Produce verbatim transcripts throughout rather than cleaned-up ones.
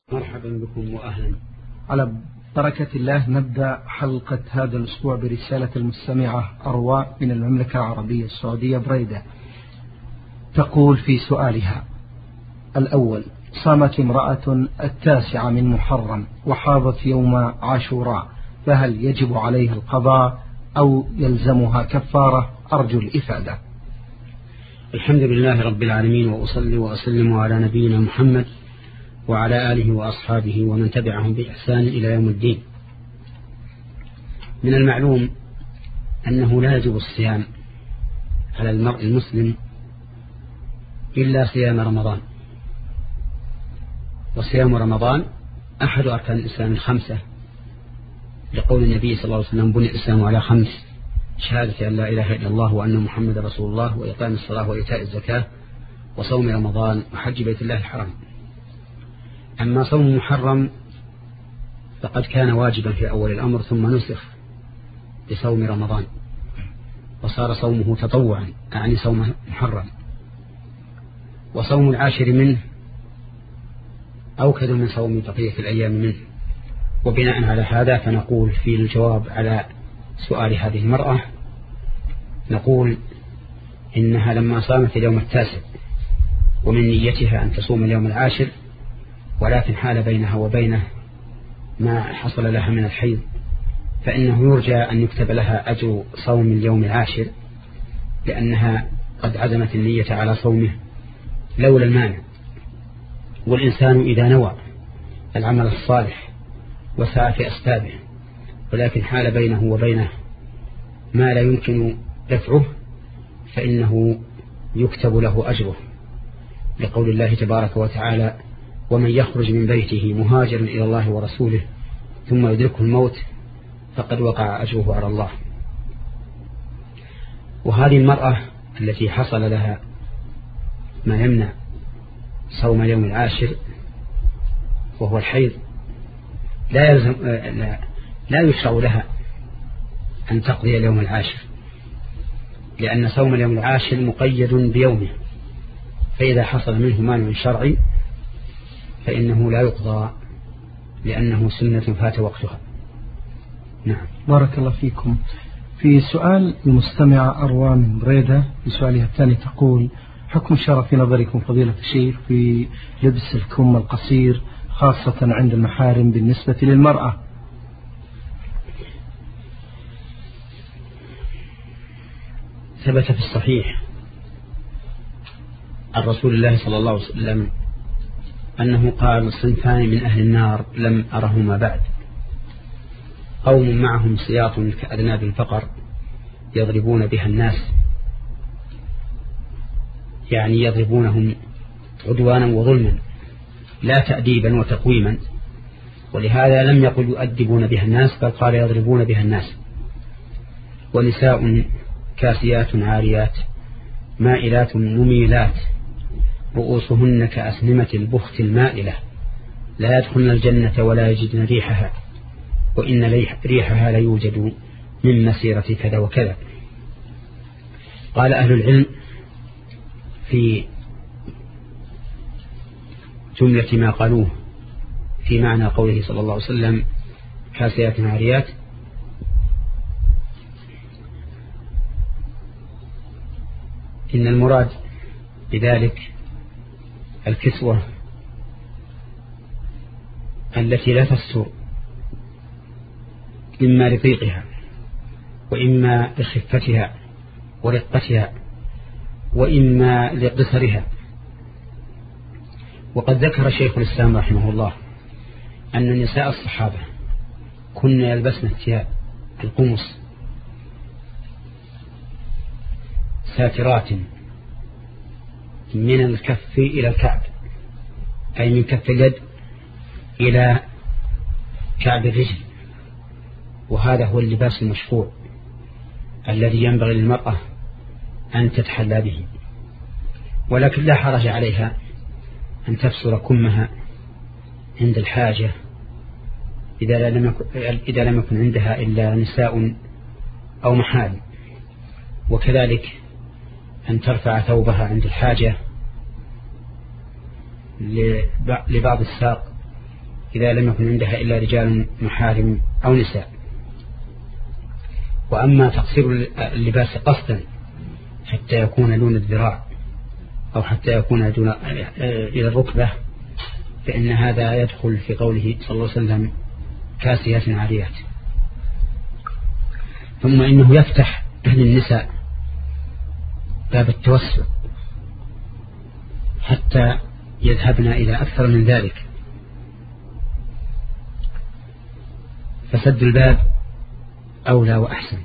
مرحبا بكم وأهلا. على بركة الله نبدأ حلقة هذا الأسبوع برسالة المستمعة أرواء من المملكة العربية السعودية بريدة، تقول في سؤالها الأول: صامت امرأة التاسعة من محرم وحاضت يوم عاشوراء، فهل يجب عليها القضاء أو يلزمها كفارة؟ أرجو الإفادة. الحمد لله رب العالمين، وأصلي وأسلم على نبينا محمد وعلى آله وأصحابه ومن تبعهم بإحسان إلى يوم الدين. من المعلوم أنه لا يجب الصيام على المرء المسلم إلا صيام رمضان، وصيام رمضان أحد أركان الإسلام الخمسة، لقول النبي صلى الله عليه وسلم: بني الإسلام على خمس: شهادة أن لا إله إلا الله وأن محمد رسول الله، وإقام الصلاة وإيتاء الزكاة، وصوم رمضان، وحج بيت الله الحرام. أما صوم محرم فقد كان واجبا في أول الأمر ثم نسخ بصوم رمضان، وصار صومه تطوعا، أعني صوم محرم. وصوم العاشر منه أوكد من صوم بقية الأيام منه. وبناء على هذا فنقول في الجواب على سؤال هذه المرأة، نقول إنها لما صامت اليوم التاسع ومن نيتها أن تصوم اليوم العاشر، ولكن حال بينها وبينه ما حصل لها من الحيض، فإنه يرجى أن يكتب لها أجر صوم اليوم العاشر، لأنها قد عزمت النية على صومه لولا المانع. والإنسان إذا نوى العمل الصالح وسعى في أسبابه، ولكن حال بينه وبينه ما لا يمكن دفعه، فإنه يكتب له أجره، لقول الله تبارك وتعالى: ومن يخرج من بيته مهاجرا إلى الله ورسوله ثم يدركه الموت فقد وقع أجره على الله. وهذه المرأة التي حصل لها ما يمنع صوم اليوم العاشر وهو الحيض، لا يلزم لا, لا يشرع لها أن تقضي اليوم العاشر، لأن صوم اليوم العاشر مقيد بيومه، فإذا حصل منه مانع شرعي فإنه لا يقضى، لأنه سنة فات وقتها. نعم. بارك الله فيكم. في سؤال المستمعة أروى من بريدة في سؤالها الثاني تقول: حكم الشرع في نظركم فضيلة الشيخ في لبس الكم القصير خاصة عند المحارم بالنسبة للمرأة؟ ثبت في الصحيح عن رسول الله صلى الله عليه وسلم أنه قال: صنفان من أهل النار لم أرهما بعد: قوم معهم سياط كأذناب البقر يضربون بها الناس، يعني يضربونهم عدوانا وظلما لا تأديبا وتقويما، ولهذا لم يقل يؤدبون بها الناس، بل قال يضربون بها الناس. ونساء كاسيات عاريات مائلات مميلات رؤوسهن كأسنمة البخت المائلة لا يدخلن الجنة ولا يجدن ريحها، وإن ريحها لا يوجد من مسيرة كذا وكذا. قال أهل العلم في جملة ما قالوه في معنى قوله صلى الله عليه وسلم: كاسيات عاريات، إن المراد بذلك الكسوة التي لا تستر، إما لضيقها وإما لخفتها ورقتها وإما لقصرها. وقد ذكر شيخ الإسلام رحمه الله أن نساء الصحابة كن يلبسن الثياب القمص ساترات من الكف إلى الكعب، أي من كف اليد إلى كعب الرجل، وهذا هو اللباس المشروع الذي ينبغي للمرأة أن تتحلى به. ولكن لا حرج عليها أن تفسر كمها عند الحاجة إذا لم يكن, إذا لم يكن عندها إلا نساء أو محارم، وكذلك أن ترفع ثوبها عند الحاجة لبعض الساق إذا لم يكن عندها إلا رجال محارم أو نساء. وأما تقصير اللباس قصدا حتى يكون دون الذراع أو حتى يكون دون إلى الركبة فإن هذا يدخل في قوله صلى الله عليه وسلم كاسيات عاريات. ثم إنه يفتح للنساء باب التوسع حتى يذهبن إلى أكثر من ذلك، فسد الباب أولى وأحسن.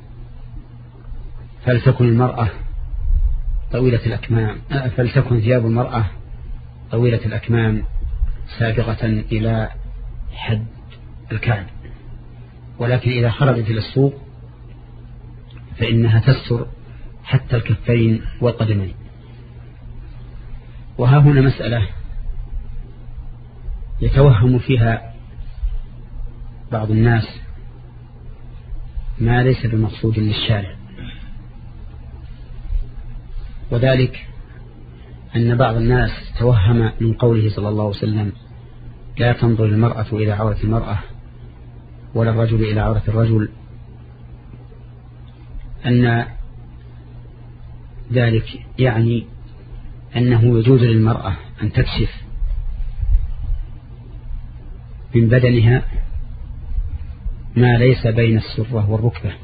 فلتكن المرأة طويلة الأكمام فلتكن ثياب المرأة طويلة الأكمام سابقة إلى حد الكعب، ولكن إذا خرجت إلى السوق فإنها تستر حتى الكفين والقدمين. وها هنا مسألة يتوهم فيها بعض الناس ما ليس بمقصود للشارع، وذلك أن بعض الناس توهم من قوله صلى الله عليه وسلم لا تنظر المرأة إلى عورة المرأة ولا الرجل إلى عورة الرجل أن ذلك يعني أنه يجوز للمرأة أن تكشف من بدنها ما ليس بين السرة والركبة،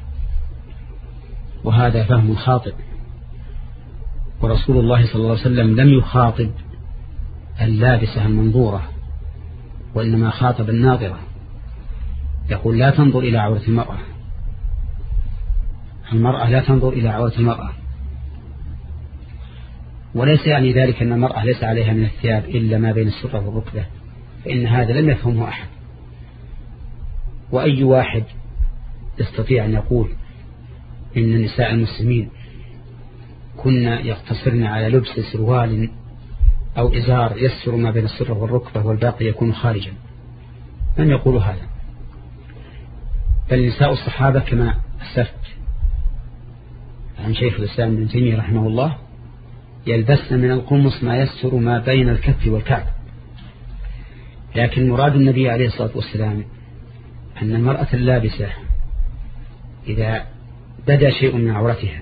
وهذا فهم خاطئ. ورسول الله صلى الله عليه وسلم لم يخاطب اللابسة المنظورة وإنما خاطب الناظرة، يقول لا تنظر إلى عورة المرأة، المرأة لا تنظر إلى عورة المرأة. وليس يعني ذلك أن المرأة ليس عليها من الثياب إلا ما بين السرة والركبة، فإن هذا لم يفهمه أحد. وأي واحد يستطيع أن يقول إن نساء المسلمين كنا يقتصرن على لبس سروال أو إزار يستر ما بين السرة والركبة والباقي يكون خارجا؟ من يقول هذا؟ بل نساء الصحابة كما أسفت عن شيخ الإسلام ابن تيمية رحمه الله يلبسن من القمص ما يستر ما بين الكف والكعب. لكن مراد النبي عليه الصلاة والسلام أن المرأة اللابسة إذا بدا شيء من عورتها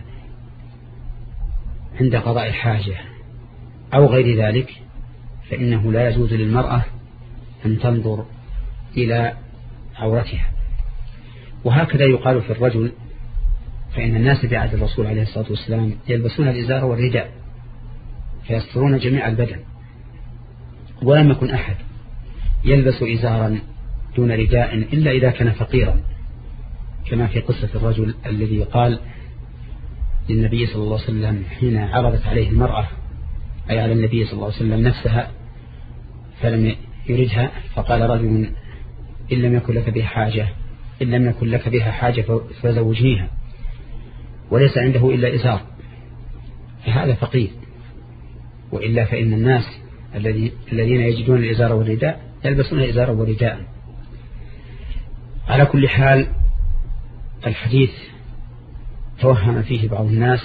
عند قضاء الحاجة أو غير ذلك فإنه لا يجوز للمرأة أن تنظر إلى عورتها. وهكذا يقال في الرجل، فإن الناس في عهد الرسول عليه الصلاة والسلام يلبسون الإزار والرداء فيسترون جميع البدن، ولم يكن أحد يلبس إزارا دون رداء إلا إذا كان فقيرا، كما في قصة الرجل الذي قال للنبي صلى الله عليه وسلم حين عرضت عليه المرأة أي على النبي صلى الله عليه وسلم نفسها فلم يردها، فقال رجل إن لم يكن لك بها حاجة إن لم يكن لك بها حاجة فزوجنيها، وليس عنده إلا إزار، فهذا فقير. وإلا فإن الناس الذين يجدون الإزار والرداء يلبسون الإزار والرداء. على كل حال الحديث توهم فيه بعض الناس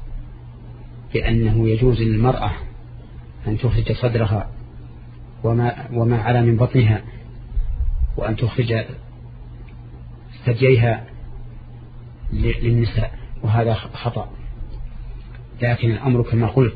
بأنه يجوز للمرأة أن تخرج صدرها وما, وما على من بطنها وأن تخرج ثدييها للنساء، وهذا خطأ. لكن الأمر كما قلت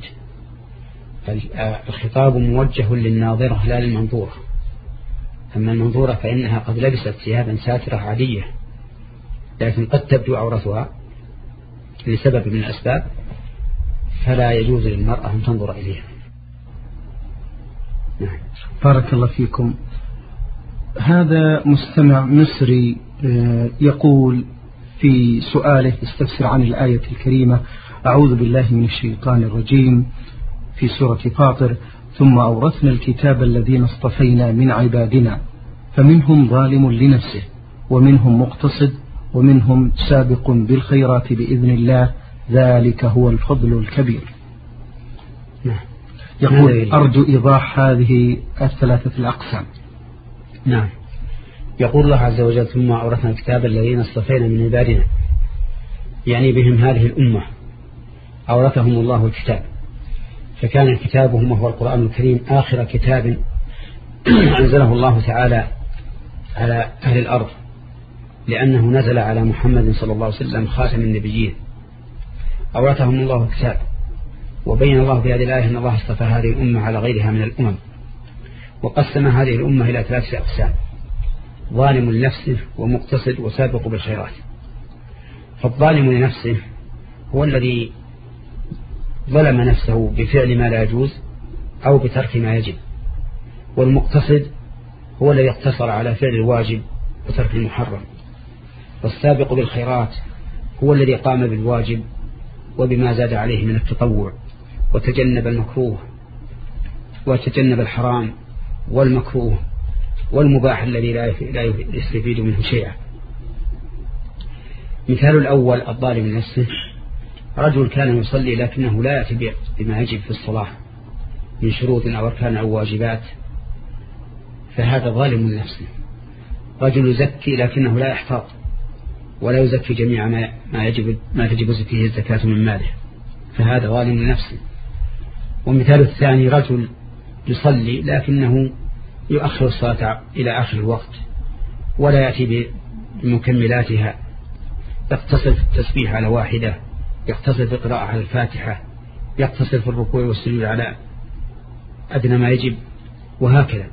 الخطاب موجه للناظرة لا للمنظورة. أما المنظورة فإنها قد لبست ثيابا ساترة عادية لكن قد تبدو عورتها لسبب من الأسباب، فلا يجوز للمرأة أن تنظر إليها. نعم. بارك الله فيكم. هذا مستمع مصري يقول في سؤاله يستفسر عن الآية الكريمة أعوذ بالله من الشيطان الرجيم في سورة فاطر ثم أورثنا الكتاب الذين اصطفينا من عبادنا فمنهم ظالم لنفسه ومنهم مقتصد ومنهم سابق بالخيرات بإذن الله ذلك هو الفضل الكبير. نعم. يقول أرجو إيضاح هذه الثلاثة الأقسام. نعم. يقول الله عز وجل ثم أورثنا الكتاب الذين اصطفينا من عبادنا، يعني بهم هذه الأمة أورثهم الله الكتاب، فكان كتابهم وهو القرآن الكريم آخر كتاب أنزله الله تعالى على أهل الأرض، لأنه نزل على محمد صلى الله عليه وسلم خاتم النبيين، أورثهم الله الكتاب، وبين الله في هذه الآية أن الله اصطفى هذه الأمة على غيرها من الأمم، وقسم هذه الأمة إلى ثلاثة أقسام: ظالم لنفسه ومقتصد وسابق بالخيرات. فالظالم لنفسه هو الذي ظلم نفسه بفعل ما لا يجوز أو بترك ما يجب، والمقتصد هو الذي اقتصر على فعل الواجب وترك المحرم، والسابق بالخيرات هو الذي قام بالواجب وبما زاد عليه من التطوع، وتجنب المكروه وتجنب الحرام والمكروه والمباح الذي لا يستفيد منه شيئا. مثال الأول الظالم لنفسه: رجل كان يصلي لكنه لا يأتي بما يجب في الصلاة من شروط أو أركان أو واجبات، فهذا ظالم لنفسه. رجل يزكي لكنه لا يحتاط ولا يزكي جميع ما ما يجب ما تجب فيه الزكاة من ماله، فهذا ظالم لنفسه. ومثال الثاني: رجل يصلي لكنه يؤخر الصلاة إلى آخر الوقت ولا يأتي بمكملاتها، يقتصر في التسبيح على واحدة، يقتصر في القراءة على الفاتحة، يقتصر في الركوع والسجود على أدنى ما يجب، وهكذا.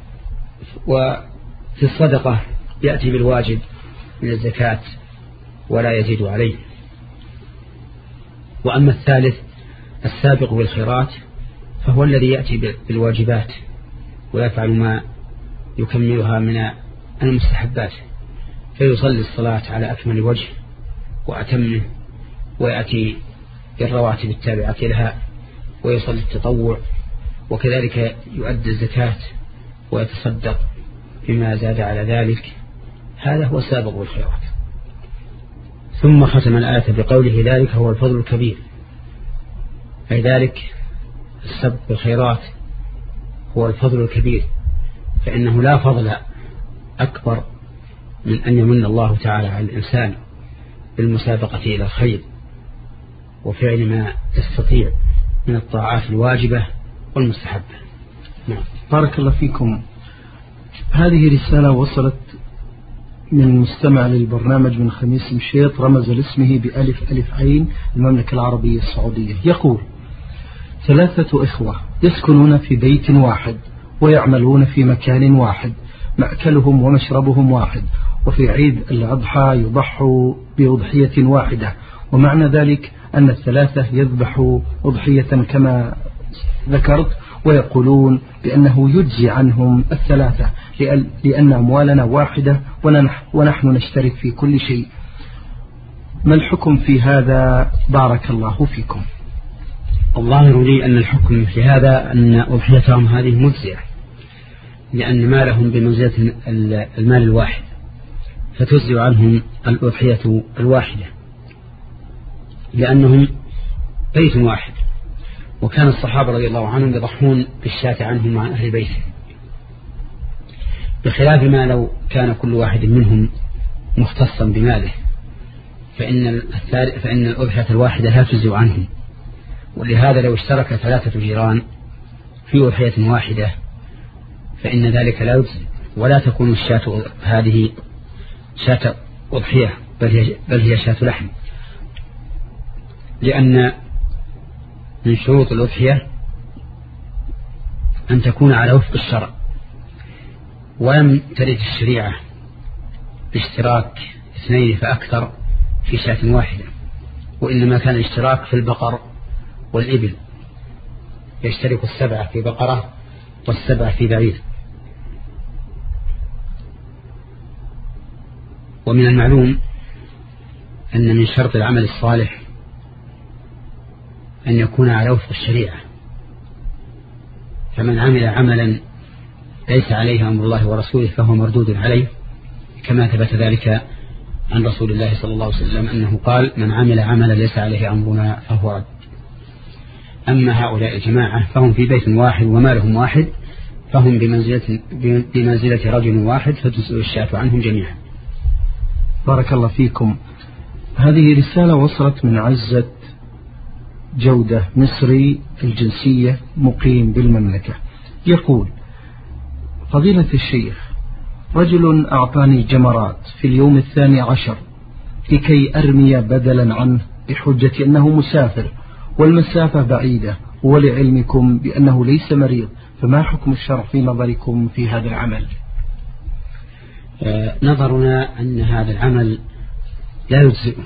وفي الصدقة يأتي بالواجب من الزكاة ولا يزيد عليه. وأما الثالث السابق بالخيرات فهو الذي يأتي بالواجبات ويفعل ما يكملها من المستحبات، فيصلي الصلاة على أكمل وجه وأتمه، ويأتي بالرواتب التابعة لها، ويصلي التطوع، وكذلك يؤدي الزكاة ويتصدق بما زاد على ذلك. هذا هو السابق بالخيرات. ثم ختم الآية بقوله: ذلك هو الفضل الكبير، أي ذلك السابق بالخيرات هو الفضل الكبير، فإنه لا فضل أكبر من أن يمن الله تعالى على الإنسان بالمسابقة إلى الخير وفعل ما يستطيع من الطاعات الواجبة والمستحبة. نعم. بارك الله فيكم. هذه رسالة وصلت من مستمع للبرنامج من خميس مشيط، رمز لاسمه بألف ألف عين، المملكة العربية السعودية. يقول: ثلاثة إخوة يسكنون في بيت واحد ويعملون في مكان واحد، مأكلهم ومشربهم واحد، وفي عيد الأضحى يضحوا بأضحية واحدة، ومعنى ذلك أن الثلاثة يذبحوا أضحية كما ذكرت، ويقولون بأنه يجزي عنهم الثلاثة لأن أموالنا واحدة ونحن نشترك في كل شيء. ما الحكم في هذا؟ بارك الله فيكم. الظاهر لي أن الحكم في هذا أن أضحيتهم هذه مجزئة، لأن مالهم بمنزلة المال الواحد، فتجزئ عنهم الأضحية الواحدة لأنهم بيت واحد. وكان الصحابة رضي الله عنهم يضحون بالشاة عنهم مع أهل بيته، بخلاف ما لو كان كل واحد منهم مختصا بماله، فإن فإن الأضحية الواحدة لا تجزئ عنهم. ولهذا لو اشترك ثلاثة جيران في أضحية واحدة فإن ذلك لا يجزئ، ولا تكون الشاة هذه شاة أضحية بل هي, بل هي شاة لحم، لأن من شروط الأضحية أن تكون على وفق الشرع، ولم ترد الشريعة باشتراك اثنين فأكثر في شاة واحدة، وإنما كان الاشتراك في البقر والإبل، يشترك السبعة في بقرة والسبعة في بعير. ومن المعلوم أن من شرط العمل الصالح أن يكون على وفق الشريعة، فمن عمل عملا ليس عليه أمر الله ورسوله فهو مردود عليه، كما ثبت ذلك عن رسول الله صلى الله عليه وسلم أنه قال: من عمل عملا ليس عليه أمرنا فهو رد. أما هؤلاء الجماعة فهم في بيت واحد ومالهم واحد، فهم بمنزلة, بمنزلة رجل واحد، فتجزئ الشاة عنهم جميعا. بارك الله فيكم. هذه رسالة وصلت من عزة جودة، مصري الجنسية، مقيم بالمملكة. يقول: فضيلة الشيخ، رجل أعطاني جمرات في اليوم الثاني عشر لكي أرمي بدلا عنه بحجة أنه مسافر والمسافة بعيدة، ولعلمكم بأنه ليس مريض، فما حكم الشرع في نظركم في هذا العمل؟ آه نظرنا أن هذا العمل لا يجزئه،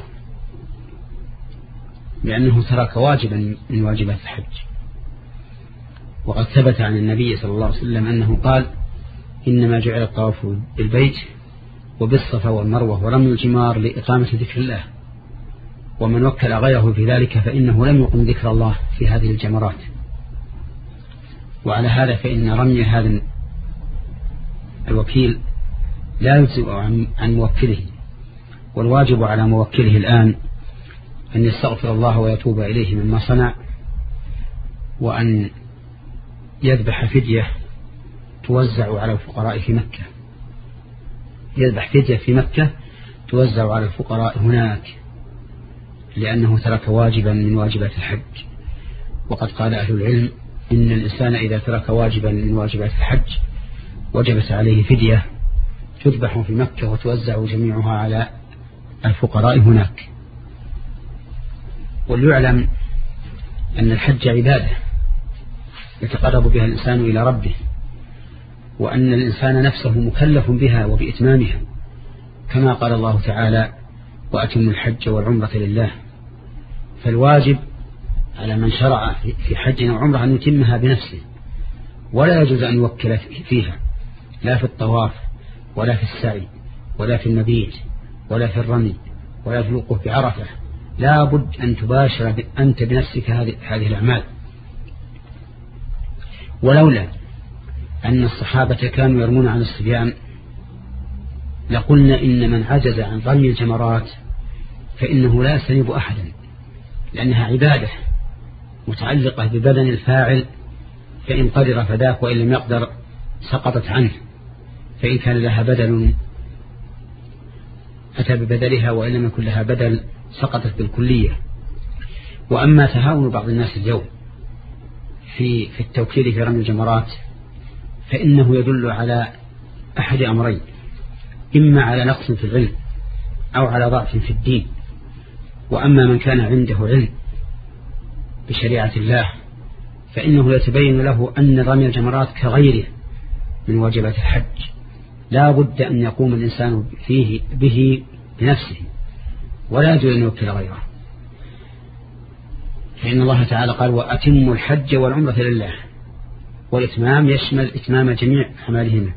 لأنه ترك واجبا من واجبات الحج. وقد ثبت عن النبي صلى الله عليه وسلم أنه قال: إنما جعل الطواف بالبيت وبالصفا والمروة ورمي الجمار لإقامة ذكر الله، ومن وكل غيره في ذلك فإنه لم يقم ذكر الله في هذه الجمرات. وعلى هذا فإن رمي هذا الوكيل لا يجزئ عن موكله، والواجب على موكله الآن أن يستغفر الله ويتوب إليه مما صنع، وأن يذبح فدية توزع على الفقراء في مكة، يذبح فدية في مكة توزع على الفقراء هناك، لأنه ترك واجبا من واجبات الحج. وقد قال أهل العلم إن الإنسان إذا ترك واجبا من واجبات الحج وجبت عليه فدية تذبح في مكة وتوزع جميعها على الفقراء هناك. وليعلم أن الحج عبادة يتقرب بها الإنسان إلى ربه، وأن الإنسان نفسه مكلف بها وبإتمامها، كما قال الله تعالى: وأتم الحج والعمرة لله. فالواجب على من شرع في حج أو عمرة أن يتمها بنفسه، ولا يجوز أن يوكل فيها، لا في الطواف ولا في السعي ولا في المبيت ولا في الرمي ولا في الوقوف بعرفة. لا بد أن تباشر أنت بنفسك هذه الأعمال. ولولا أن الصحابة كانوا يرمون عن الصبيان لقلنا إن من عجز عن رمي الجمرات فإنه لا يستنيب أحدا، لأنها عبادة متعلقة ببدن الفاعل، فإن قدر فذاك وإن لم يقدر سقطت عنه، فإن كان لها بدل أتى ببدلها، وإن لم يكن لها بدل سقطت بالكلية. وأما تهاون بعض الناس اليوم في في التوكيل في رمي الجمرات فإنه يدل على أحد أمرين: إما على نقص في العلم أو على ضعف في الدين. وأما من كان عنده علم بشريعة الله فإنه يتبين له أن رمي الجمرات كغيره من واجبات الحج، لا بد أن يقوم الإنسان فيه به بنفسه، ولا يجوز أن يوكل غيره، فإن الله تعالى قال: وأتم الحج والعمرة لله، والإتمام يشمل إتمام جميع أعمالهما.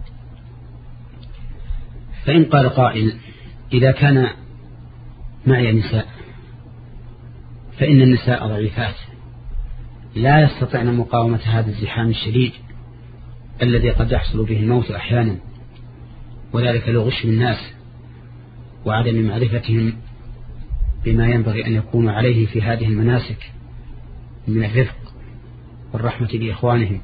فإن قال قائل: إذا كان معي نساء فإن النساء ضعيفات لا يستطيعن مقاومة هذا الزحام الشديد الذي قد يحصل به الموت أحيانا، وذلك لغش الناس وعدم معرفتهم بما ينبغي أن يكون عليه في هذه المناسك من الرفق والرحمة بإخوانهم.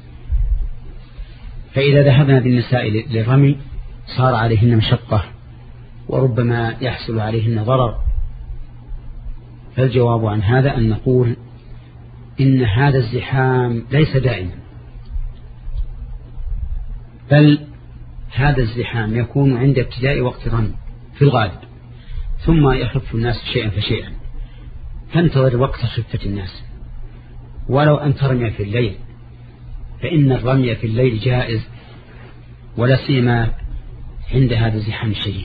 فإذا ذهبنا بالنساء للرمي صار عليهن مشقة وربما يحصل عليهن ضرر. فالجواب عن هذا أن نقول إن هذا الزحام ليس دائما، بل هذا الزحام يكون عند ابتداء وقت الرمي في الغالب، ثم يخف الناس شيئا فشيئا، فانتظر وقت خفة الناس. ولو أن ترمي في الليل فإن الرمي في الليل جائز، ولا سيما عند هذا الزحام الشديد.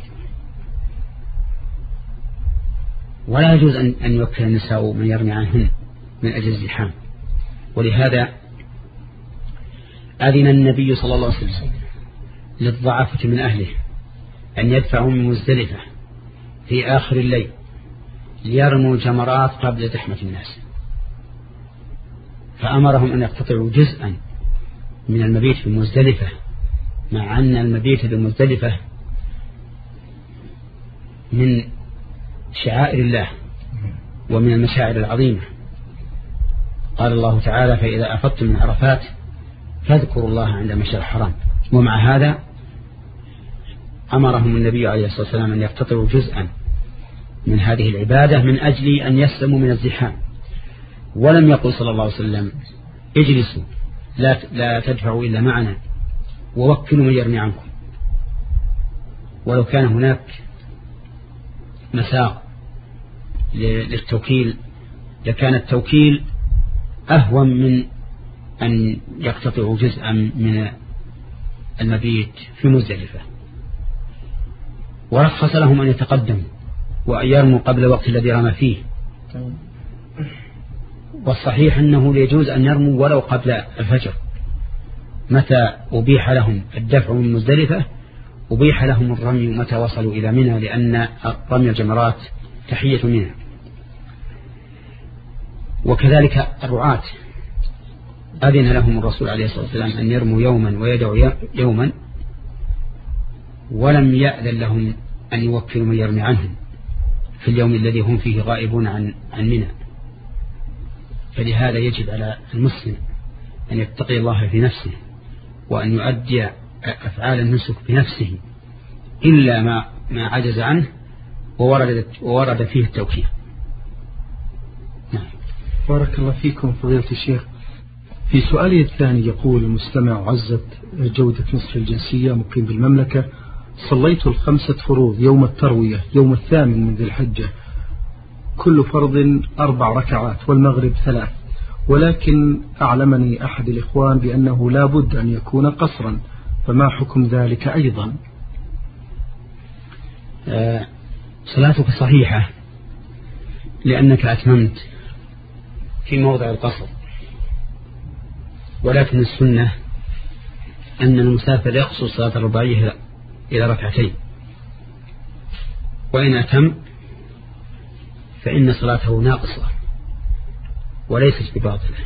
ولا يجوز أن يوكل النساء من يرمي عنهن من أجل الزحام. ولهذا أذن النبي صلى الله عليه وسلم للضعافة من أهله أن يدفعوا من مزدلفة في آخر الليل ليرموا جمرات قبل زحمة الناس، فأمرهم أن يقتطعوا جزءا من المبيت في مزدلفة، مع أن المبيت بمزدلفة من شعائر الله ومن المشاعر العظيمة. قال الله تعالى: فإذا أفضتم من عرفات فاذكروا الله عند المشعر الحرام. ومع هذا أمرهم النبي عليه الصلاة والسلام أن يقتطعوا جزءا من هذه العبادة من أجل أن يسلموا من الزحام. ولم يقل صلى الله عليه وسلم: اجلسوا لا لا تدفعوا إلا معنا ووكلوا من يرمي عنكم، ولو كان هناك مساق للتوكيل لكان التوكيل أهون من أن يقتطعوا جزءا من المبيت في مزدلفة. ورخص لهم أن يتقدموا وأن يرموا قبل الوقت الذي رمى فيه. والصحيح أنه يجوز أن يرموا ولو قبل الفجر، متى أبيح لهم الدفع من مزدلفة أبيح لهم الرمي متى وصلوا إلى منى، لأن رمي الجمرات تحية منى. وكذلك الرعاة أذن لهم الرسول عليه الصلاة والسلام أن يرموا يوما ويدعوا يوما، ولم يأذن لهم أن يوكلوا من يرمي عنهم في اليوم الذي هم فيه غائبون عن عن منى. فلهذا يجب على المسلم أن يتقي الله في نفسه وأن يؤدي أفعال النسك بنفسه إلا ما ما عجز عنه وورد وورد فيه التوكيل. نعم. بارك الله فيكم فضيلة الشيخ. في سؤاله الثاني يقول المستمع عزت جودة مصر الجنسية مقيم بالمملكة: صليت الخمسة فروض يوم التروية يوم الثامن من ذي الحجة، كل فرض أربع ركعات والمغرب ثلاث، ولكن أعلمني أحد الإخوان بأنه لا بد أن يكون قصرا، فما حكم ذلك أيضا؟ آه صلاتك صحيحة لأنك أتممت في موضع القصر، ولكن السنة أن المسافر يقصر صلاة الرباعية إلى ركعتين، وإن أتم فإن صلاته ناقصة وليست بباطلة.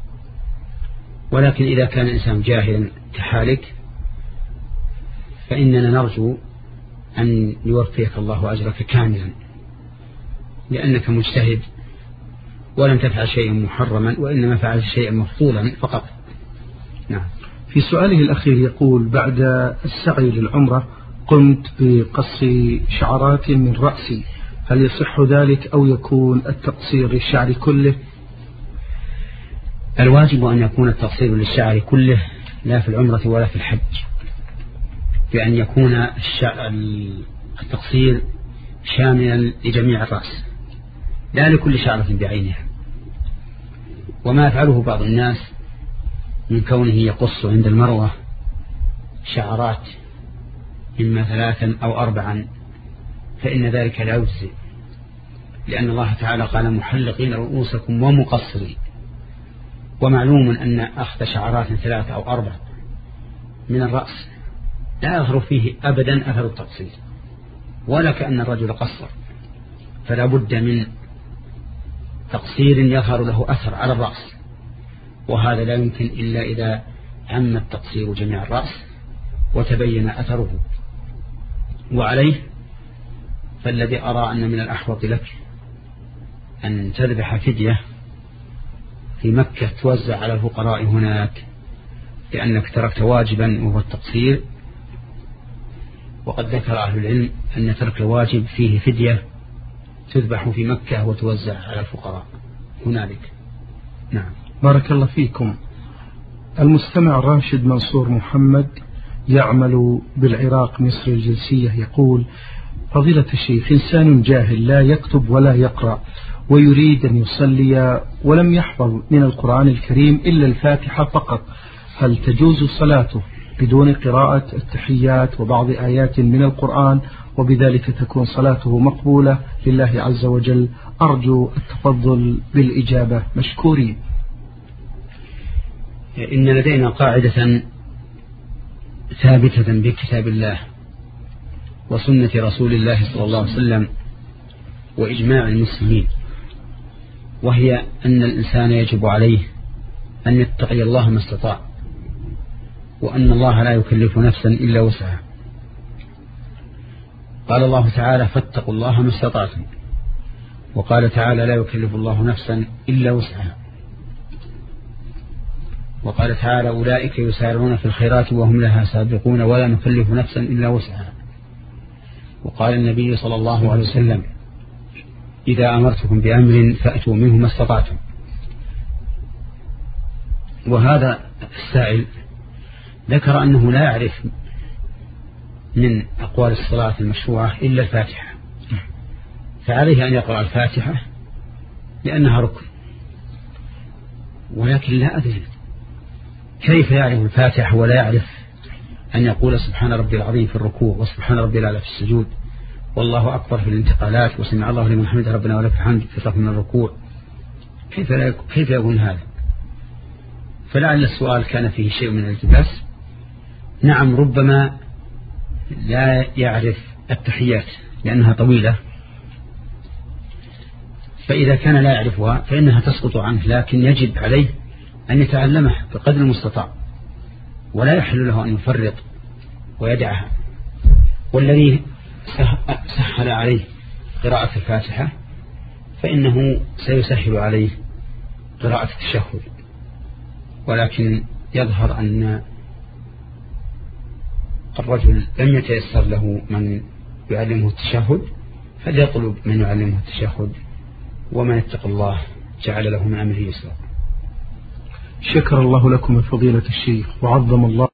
ولكن إذا كان الإنسان جاهلا كحالك فإننا نرجو أن يوفيك الله أجرك كاملا، لأنك مجتهد ولم تفعل شيئا محرما وإنما فعلت شيئا مفضولا فقط. نعم. في سؤاله الأخير يقول: بعد السعي للعمرة قمت بقص شعرات من رأسي، هل يصح ذلك أو يكون التقصير للشعر كله؟ الواجب أن يكون التقصير للشعر كله لا في العمرة ولا في الحج، بأن يكون التقصير شاملا لجميع الرأس لا لكل شعرة بعينها. وما يفعله بعض الناس من كونه يقص عند المروة شعرات إما ثلاثا أو أربعا فإن ذلك لا يجزي، لأن الله تعالى قال: محلقين رؤوسكم ومقصرين. ومعلوم أن أخذ شعرات ثلاثة أو أربع من الرأس لا يظهر فيه أبدا أثر التقصير ولا كأن الرجل قصر، فلا بد من تقصير يظهر له أثر على الرأس، وهذا لا يمكن إلا إذا عم التقصير جميع الرأس وتبين أثره. وعليه فالذي أرى أن من الأحوط لك أن تذبح فدية في مكة توزع على الفقراء هناك، لأنك تركت واجبا وهو التقصير، وقد ذكر أهل العلم أن ترك الواجب فيه فدية تذبح في مكة وتوزع على الفقراء هنالك. نعم. بارك الله فيكم. المستمع راشد منصور محمد يعمل بالعراق مصر الجنسية يقول: فضيلة الشيخ، إنسان جاهل لا يكتب ولا يقرأ ويريد أن يصلي ولم يحفظ من القرآن الكريم إلا الفاتحة فقط، هل تجوز صلاته بدون قراءة التحيات وبعض آيات من القرآن وبذلك تكون صلاته مقبولة لله عز وجل؟ أرجو التفضل بالإجابة مشكورين. إن لدينا قاعدة ثابتة بكتاب الله وسنة رسول الله صلى الله عليه وسلم وإجماع المسلمين، وهي أن الإنسان يجب عليه أن يتقي الله ما استطاع، وأن الله لا يكلف نفسا إلا وسعها. قال الله تعالى: فاتقوا الله ما استطعتم، وقال تعالى: لا يكلف الله نفسا إلا وسعها، وقال تعالى: أولئك يسارعون في الخيرات وهم لها سابقون ولا نكلف نفسا إلا وسعها. وقال النبي صلى الله عليه وسلم: إذا أمرتكم بأمر فأتوا منه ما استطعتم. وهذا السائل ذكر أنه لا يعرف من أقوال الصلاة المشروعة إلا الفاتحة، فعليه أن يقرأ الفاتحة لأنها ركن. ولكن لا أدري كيف يعرف الفاتحة ولا يعرف أن يقول سبحان ربي العظيم في الركوع وسبحان ربي الأعلى في السجود والله أكبر في الانتقالات وسمع الله لمن حمده ربنا ولك الحمد في الركوع من الركوع. كيف كيف يقول هذا؟ فلعل السؤال كان فيه شيء من الالتباس. نعم، ربما لا يعرف التحيات لأنها طويلة، فإذا كان لا يعرفها فإنها تسقط عنه، لكن يجب عليه أن يتعلمها بقدر المستطاع، ولا يحل له أن يفرط ويدعها. والذي سهل عليه قراءة الفاتحة فإنه سيسهل عليه قراءة التشهد. ولكن يظهر أن الرجل لم يتيسر له من يعلمه التشهد، فليطلب من يعلمه التشهد، ومن اتق الله جعل له من أمره يسرا. شكر الله لكم فضيلة الشيخ وعظم الله